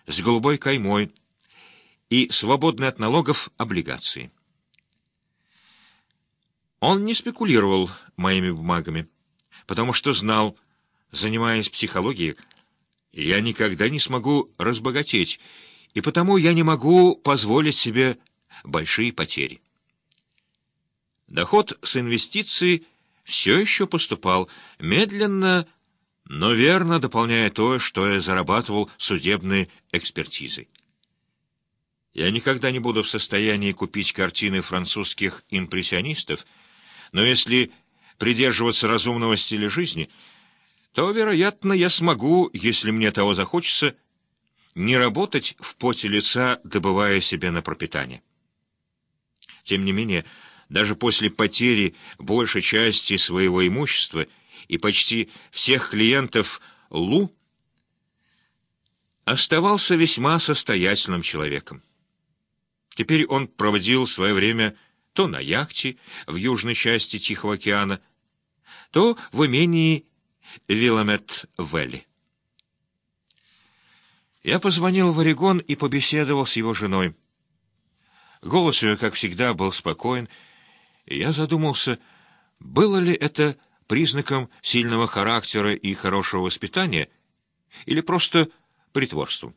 с голубой каймой и свободные от налогов облигации. Он не спекулировал моими бумагами, потому что знал, занимаясь психологией, я никогда не смогу разбогатеть, и потому я не могу позволить себе большие потери. Доход с инвестиций все еще поступал медленно, но верно дополняя то, что я зарабатывал судебной экспертизой. Я никогда не буду в состоянии купить картины французских импрессионистов, но если придерживаться разумного стиля жизни, то, вероятно, я смогу, если мне того захочется, не работать в поте лица, добывая себе на пропитание. Тем не менее, даже после потери большей части своего имущества и почти всех клиентов Лу оставался весьма состоятельным человеком. Теперь он проводил свое время то на яхте в южной части Тихого океана, то в имении Виламет-Вэлли. Я позвонил в Орегон и побеседовал с его женой. Голос ее, как всегда, был спокоен, и я задумался, было ли это признаком сильного характера и хорошего воспитания, или просто притворством.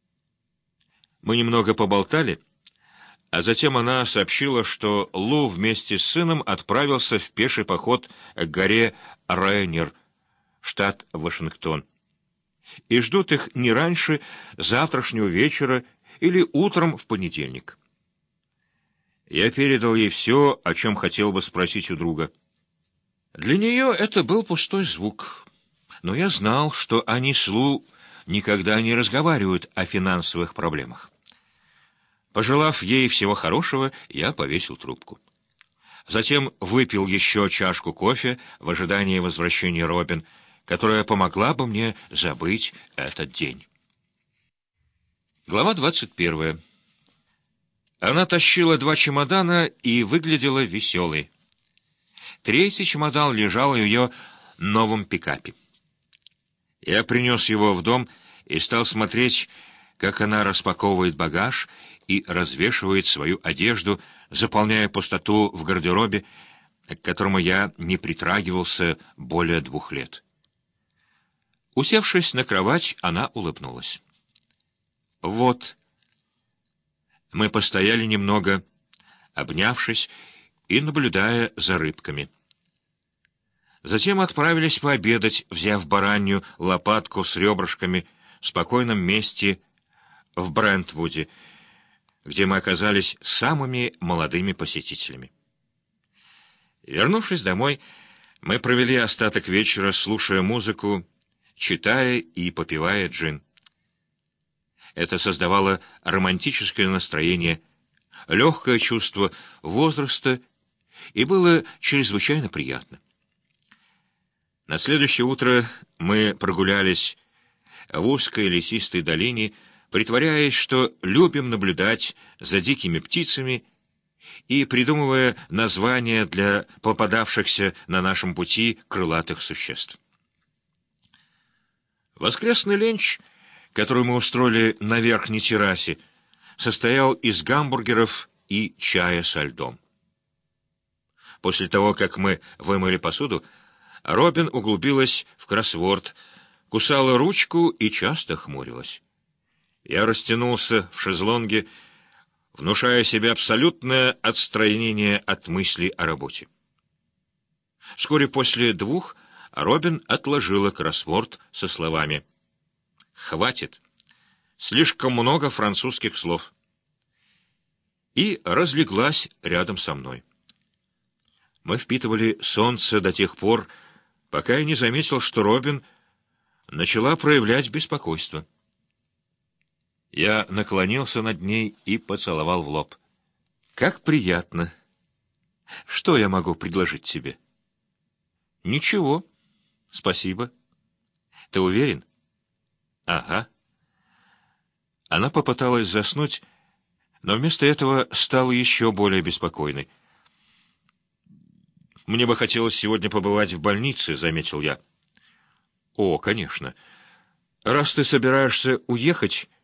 Мы немного поболтали, а затем она сообщила, что Лу вместе с сыном отправился в пеший поход к горе Рейнер, штат Вашингтон, и ждут их не раньше завтрашнего вечера или утром в понедельник. Я передал ей все, о чем хотел бы спросить у друга. Для нее это был пустой звук, но я знал, что они с Лу никогда не разговаривают о финансовых проблемах. Пожелав ей всего хорошего, я повесил трубку. Затем выпил еще чашку кофе в ожидании возвращения Робин, которая помогла бы мне забыть этот день. Глава 21. Она тащила 2 чемодана и выглядела веселой. 3-й чемодан лежал в ее новом пикапе. Я принес его в дом и стал смотреть, как она распаковывает багаж и развешивает свою одежду, заполняя пустоту в гардеробе, к которому я не притрагивался более 2 лет. Усевшись на кровать, она улыбнулась. «Вот». Мы постояли немного, обнявшись и наблюдая за рыбками. Затем отправились пообедать, взяв баранью лопатку с ребрышками в спокойном месте в Брентвуде, где мы оказались самыми молодыми посетителями. Вернувшись домой, мы провели остаток вечера, слушая музыку, читая и попивая джин. Это создавало романтическое настроение, легкое чувство возраста и было чрезвычайно приятно. На следующее утро мы прогулялись в узкой лесистой долине, притворяясь, что любим наблюдать за дикими птицами и придумывая названия для попадавшихся на нашем пути крылатых существ. Воскресный ленч, который мы устроили на верхней террасе, состоял из гамбургеров и чая со льдом. После того, как мы вымыли посуду, Робин углубилась в кроссворд, кусала ручку и часто хмурилась. Я растянулся в шезлонге, внушая себе абсолютное отстранение от мыслей о работе. Вскоре после 2 Робин отложила кроссворд со словами: «Хватит! Слишком много французских слов!» И разлеглась рядом со мной. Мы впитывали солнце до тех пор, пока я не заметил, что Робин начала проявлять беспокойство. Я наклонился над ней и поцеловал в лоб. «Как приятно! Что я могу предложить тебе?» «Ничего. Спасибо. Ты уверен?» «Ага». Она попыталась заснуть, но вместо этого стала еще более беспокойной. «Мне бы хотелось сегодня побывать в больнице», — заметил я. «О, конечно. Раз ты собираешься уехать,